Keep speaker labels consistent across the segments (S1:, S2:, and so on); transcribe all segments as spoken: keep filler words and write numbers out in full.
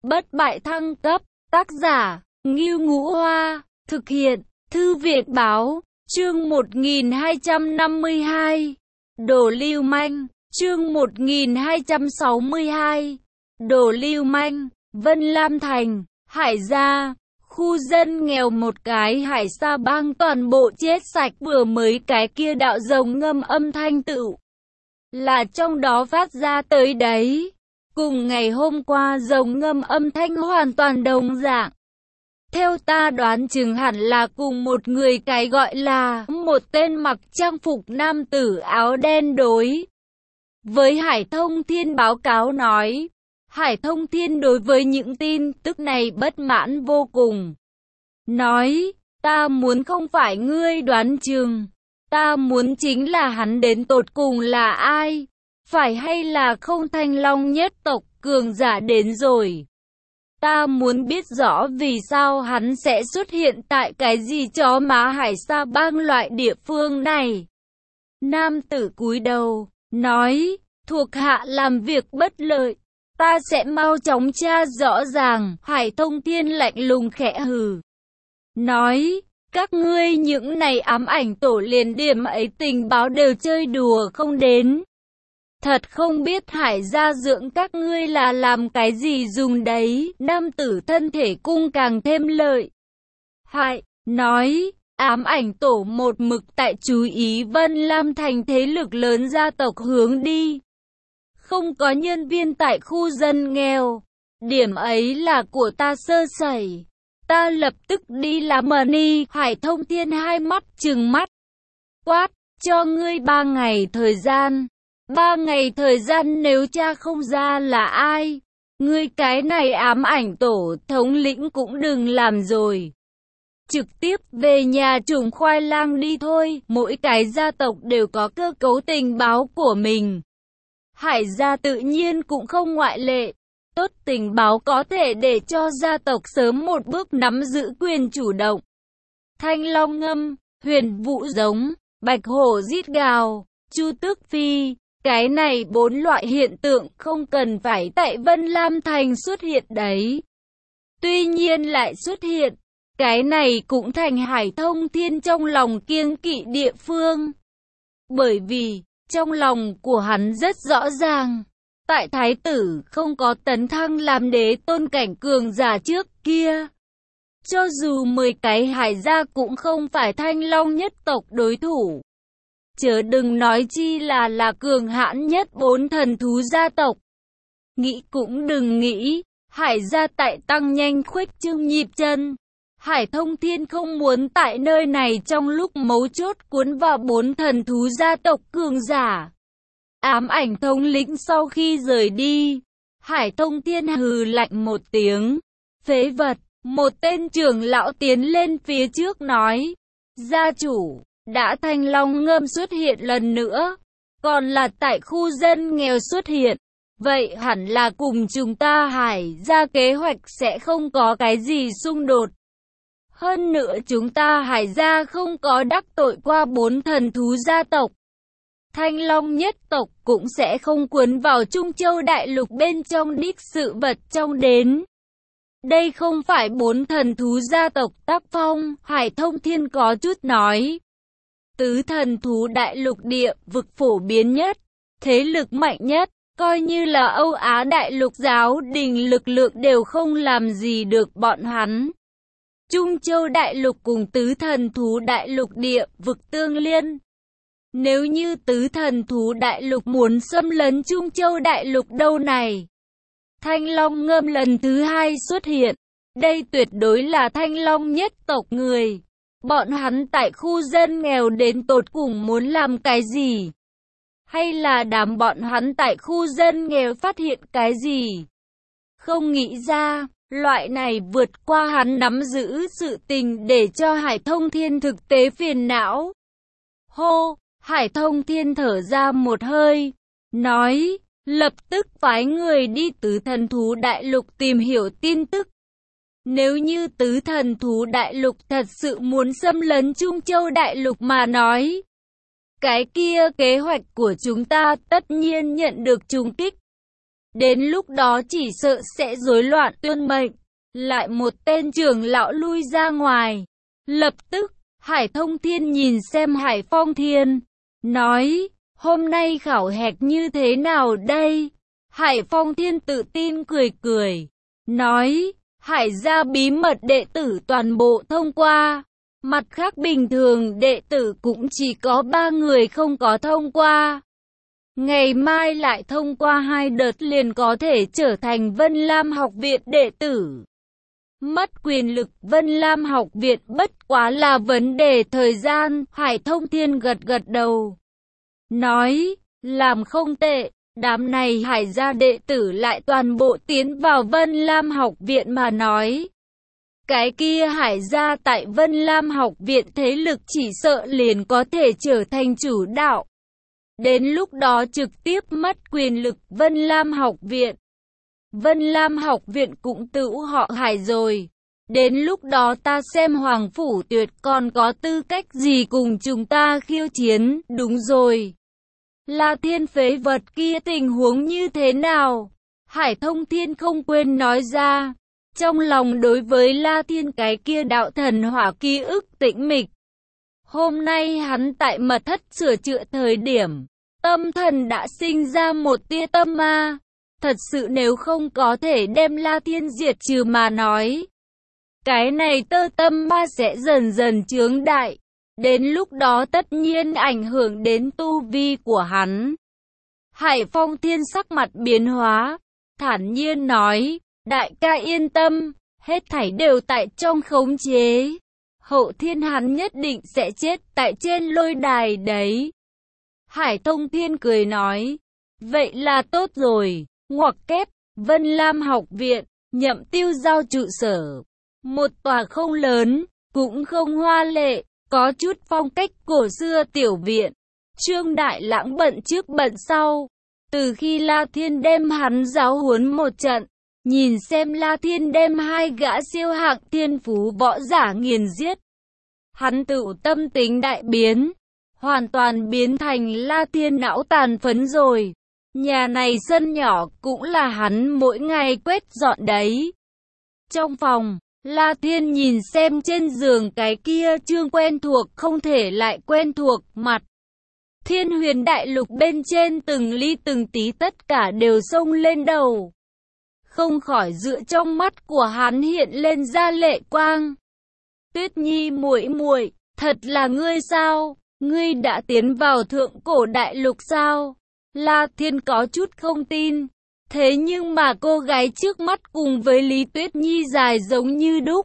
S1: Bất bại thăng cấp, tác giả, Ngưu Ngũ Hoa, thực hiện, Thư viện Báo, chương một nghìn hai trăm năm mươi hai, Đồ lưu manh, chương một nghìn hai trăm sáu mươi hai, Đồ lưu manh, Vân Lam Thành, Hải Gia, khu dân nghèo một cái Hải Sa Bang toàn bộ chết sạch, vừa mới cái kia đạo rồng ngâm âm thanh tựu là trong đó phát ra tới đấy. Cùng ngày hôm qua rồng ngâm âm thanh hoàn toàn đồng dạng. Theo ta đoán chừng hẳn là cùng một người, cái gọi là một tên mặc trang phục nam tử áo đen đối với Hải Thông Thiên báo cáo nói. Hải Thông Thiên đối với những tin tức này bất mãn vô cùng. Nói, ta muốn không phải ngươi đoán chừng. Ta muốn chính là hắn đến tột cùng là ai. Phải hay là không Thanh Long nhất tộc cường giả đến rồi. Ta muốn biết rõ vì sao hắn sẽ xuất hiện tại cái gì chó má Hải Sa Bang loại địa phương này. Nam tử cúi đầu, nói, thuộc hạ làm việc bất lợi. Ta sẽ mau chóng tra rõ ràng. Hải Thông Thiên lạnh lùng khẽ hừ. Nói, các ngươi những này ám ảnh tổ liền điểm ấy tình báo đều chơi đùa không đến. Thật không biết Hải gia dưỡng các ngươi là làm cái gì dùng đấy. Nam tử thân thể cung càng thêm lợi hại, nói, ám ảnh tổ một mực tại chú ý Vân Lam Thành thế lực lớn gia tộc hướng đi. Không có nhân viên tại khu dân nghèo. Điểm ấy là của ta sơ sẩy. Ta lập tức đi làm money. Hải Thông Thiên hai mắt trừng mắt. Quát, cho ngươi ba ngày thời gian. Ba ngày thời gian nếu cha không ra là ai. Ngươi cái này ám ảnh tổ thống lĩnh cũng đừng làm rồi. Trực tiếp về nhà trùng khoai lang đi thôi. Mỗi cái gia tộc đều có cơ cấu tình báo của mình. Hải gia tự nhiên cũng không ngoại lệ. Tốt tình báo có thể để cho gia tộc sớm một bước nắm giữ quyền chủ động. Thanh Long ngâm, huyền vũ giống, bạch hổ rít gào, chu tước phi. Cái này bốn loại hiện tượng không cần phải tại Vân Lam Thành xuất hiện đấy. Tuy nhiên lại xuất hiện. Cái này cũng thành Hải Thông Thiên trong lòng kiêng kỵ địa phương. Bởi vì trong lòng của hắn rất rõ ràng, tại thái tử không có tấn thăng làm đế tôn cảnh cường giả trước kia. Cho dù mười cái Hải gia cũng không phải Thanh Long nhất tộc đối thủ. Chớ đừng nói chi là là cường hãn nhất bốn thần thú gia tộc. Nghĩ cũng đừng nghĩ, Hải gia tại tăng nhanh khuếch trương nhịp chân. Hải Thông Thiên không muốn tại nơi này trong lúc mấu chốt cuốn vào bốn thần thú gia tộc cường giả. Ám ảnh thống lĩnh sau khi rời đi, Hải Thông Thiên hừ lạnh một tiếng. Phế vật, một tên trưởng lão tiến lên phía trước nói. Gia chủ, đã Thanh Long ngâm xuất hiện lần nữa, còn là tại khu dân nghèo xuất hiện. Vậy hẳn là cùng chúng ta Hải gia kế hoạch sẽ không có cái gì xung đột. Hơn nữa chúng ta Hải gia không có đắc tội qua bốn thần thú gia tộc. Thanh Long nhất tộc cũng sẽ không cuốn vào Trung Châu đại lục bên trong đích sự vật trong đến. Đây không phải bốn thần thú gia tộc tác phong. Hải Thông Thiên có chút nói. Tứ thần thú đại lục địa vực phổ biến nhất, thế lực mạnh nhất, coi như là Âu Á đại lục giáo đình lực lượng đều không làm gì được bọn hắn. Trung Châu đại lục cùng tứ thần thú đại lục địa vực tương liên. Nếu như tứ thần thú đại lục muốn xâm lấn Trung Châu đại lục đâu này, Thanh Long ngâm lần thứ hai xuất hiện. Đây tuyệt đối là Thanh Long nhất tộc người. Bọn hắn tại khu dân nghèo đến tột cùng muốn làm cái gì? Hay là đám bọn hắn tại khu dân nghèo phát hiện cái gì? Không nghĩ ra, loại này vượt qua hắn nắm giữ sự tình để cho Hải Thông Thiên thực tế phiền não. Hô, Hải Thông Thiên thở ra một hơi, nói, lập tức phái người đi tứ thần thú đại lục tìm hiểu tin tức. Nếu như tứ thần thú đại lục thật sự muốn xâm lấn Trung Châu đại lục mà nói, cái kia kế hoạch của chúng ta tất nhiên nhận được trùng kích. Đến lúc đó chỉ sợ sẽ rối loạn tuyên mệnh. Lại một tên trưởng lão lui ra ngoài. Lập tức, Hải Thông Thiên nhìn xem Hải Phong Thiên, nói, hôm nay khảo hạch như thế nào đây? Hải Phong Thiên tự tin cười cười, nói, Hải gia bí mật đệ tử toàn bộ thông qua. Mặt khác bình thường đệ tử cũng chỉ có ba người không có thông qua. Ngày mai lại thông qua hai đợt liền có thể trở thành Vân Lam học viện đệ tử. Mất quyền lực Vân Lam học viện bất quá là vấn đề thời gian. Hải Thông Thiên gật gật đầu, nói, làm không tệ. Đám này Hải gia đệ tử lại toàn bộ tiến vào Vân Lam học viện mà nói. Cái kia Hải gia tại Vân Lam học viện thế lực chỉ sợ liền có thể trở thành chủ đạo. Đến lúc đó trực tiếp mất quyền lực Vân Lam học viện. Vân Lam học viện cũng tự họ Hải rồi. Đến lúc đó ta xem Hoàng Phủ Tuyệt còn có tư cách gì cùng chúng ta khiêu chiến. Đúng rồi. La Thiên phế vật kia tình huống như thế nào? Hải Thông Thiên không quên nói ra. Trong lòng đối với La Thiên cái kia đạo thần hỏa ký ức tĩnh mịch. Hôm nay hắn tại mật thất sửa chữa thời điểm, tâm thần đã sinh ra một tia tâm ma. Thật sự nếu không có thể đem La Thiên diệt trừ mà nói, cái này tơ tâm ma sẽ dần dần chướng đại. Đến lúc đó tất nhiên ảnh hưởng đến tu vi của hắn. Hải Phong Thiên sắc mặt biến hóa, thản nhiên nói, đại ca yên tâm, hết thảy đều tại trong khống chế. Hậu thiên hắn nhất định sẽ chết tại trên lôi đài đấy. Hải Thông Thiên cười nói, vậy là tốt rồi. Ngoặc kép, Vân Lam học viện, Nhậm Tiêu giao trụ sở. Một tòa không lớn, cũng không hoa lệ, có chút phong cách cổ xưa tiểu viện. Trương Đại Lãng bận trước bận sau. Từ khi La Thiên đem hắn giáo huấn một trận, nhìn xem La Thiên đem hai gã siêu hạng thiên phú võ giả nghiền giết, hắn tự tâm tính đại biến, hoàn toàn biến thành La Thiên não tàn phấn rồi. Nhà này sân nhỏ cũng là hắn mỗi ngày quét dọn đấy. Trong phòng, La Thiên nhìn xem trên giường cái kia chương quen thuộc không thể lại quen thuộc mặt. Thiên Huyền Đại Lục bên trên từng ly từng tí tất cả đều xông lên đầu. Không khỏi dựa trong mắt của hắn hiện lên ra lệ quang. Tuyết Nhi muội muội, thật là ngươi sao? Ngươi đã tiến vào thượng cổ đại lục sao? La Thiên có chút không tin. Thế nhưng mà cô gái trước mắt cùng với Lý Tuyết Nhi dài giống như đúc.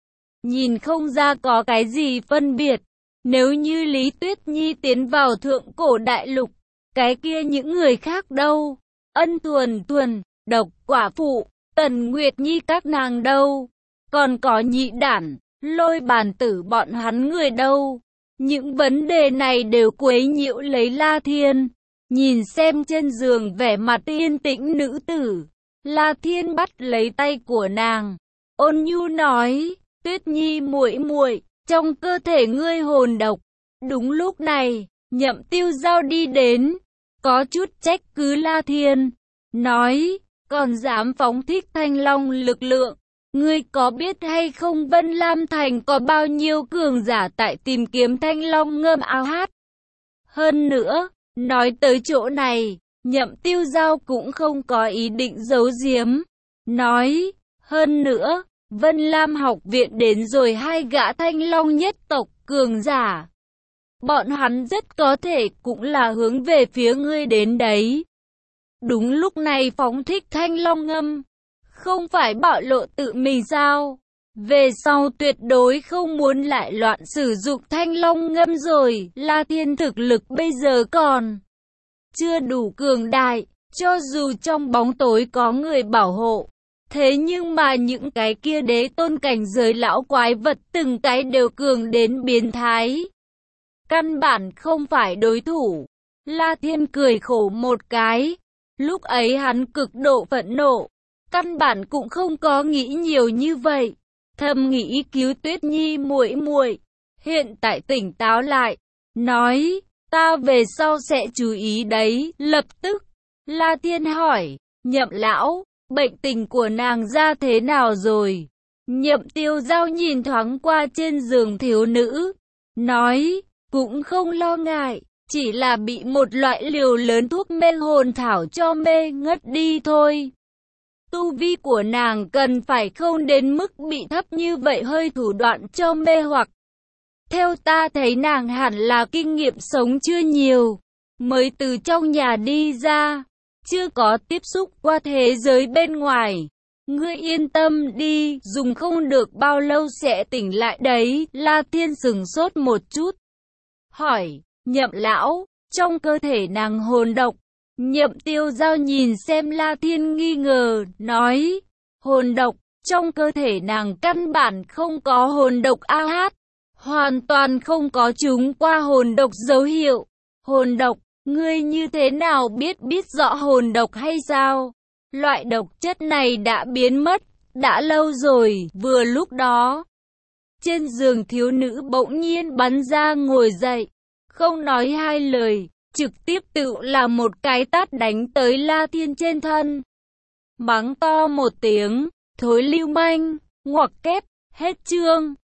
S1: Nhìn không ra có cái gì phân biệt. Nếu như Lý Tuyết Nhi tiến vào thượng cổ đại lục, cái kia những người khác đâu? Ân Thuần Thuần, Độc Quả Phụ, Tần Nguyệt Nhi các nàng đâu? Còn có Nhị Đản, Lôi Bàn Tử bọn hắn người đâu? Những vấn đề này đều quấy nhiễu lấy La Thiên. Nhìn xem trên giường vẻ mặt yên tĩnh nữ tử, La Thiên bắt lấy tay của nàng, ôn nhu nói, Tuyết Nhi muội muội, trong cơ thể ngươi hồn độc. Đúng lúc này, Nhậm Tiêu giao đi đến, có chút trách cứ La Thiên, nói, còn dám phóng thích thanh long lực lượng. Ngươi có biết hay không Vân Lam Thành có bao nhiêu cường giả tại tìm kiếm thanh long ngâm ao hát? Hơn nữa, nói tới chỗ này, Nhậm Tiêu giao cũng không có ý định giấu giếm. Nói, hơn nữa, Vân Lam học viện đến rồi hai gã thanh long nhất tộc cường giả. Bọn hắn rất có thể cũng là hướng về phía ngươi đến đấy. Đúng lúc này phóng thích thanh long ngâm, không phải bạo lộ tự mình sao? Về sau tuyệt đối không muốn lại loạn sử dụng thanh long ngâm rồi. La Thiên thực lực bây giờ còn chưa đủ cường đại, cho dù trong bóng tối có người bảo hộ. Thế nhưng mà những cái kia đế tôn cảnh giới lão quái vật từng cái đều cường đến biến thái. Căn bản không phải đối thủ. La Thiên cười khổ một cái. Lúc ấy hắn cực độ phẫn nộ. Căn bản cũng không có nghĩ nhiều như vậy. Thầm nghĩ cứu Tuyết Nhi muội muội. Hiện tại tỉnh táo lại. Nói, ta về sau sẽ chú ý đấy. Lập tức, La Thiên hỏi, Nhậm lão, bệnh tình của nàng ra thế nào rồi? Nhậm Tiêu Giao nhìn thoáng qua trên giường thiếu nữ, nói, cũng không lo ngại, chỉ là bị một loại liều lớn thuốc mê hồn thảo cho mê ngất đi thôi. Tu vi của nàng cần phải không đến mức bị thấp như vậy, hơi thủ đoạn cho mê hoặc. Theo ta thấy nàng hẳn là kinh nghiệm sống chưa nhiều, mới từ trong nhà đi ra, chưa có tiếp xúc qua thế giới bên ngoài. Ngươi yên tâm đi, dùng không được bao lâu sẽ tỉnh lại đấy. La Thiên sững sốt một chút, hỏi, Nhậm lão, trong cơ thể nàng hồn độc? Nhậm Tiêu Giao nhìn xem La Thiên nghi ngờ, nói, hồn độc, trong cơ thể nàng căn bản không có hồn độc a hát, hoàn toàn không có chúng qua hồn độc dấu hiệu. Hồn độc, ngươi như thế nào biết biết rõ hồn độc hay sao? Loại độc chất này đã biến mất, đã lâu rồi. Vừa lúc đó, trên giường thiếu nữ bỗng nhiên bắn ra ngồi dậy, không nói hai lời, trực tiếp tự là một cái tát đánh tới La Thiên trên thân. Mắng to một tiếng, thối lưu manh, ngoặc kép, hết chương.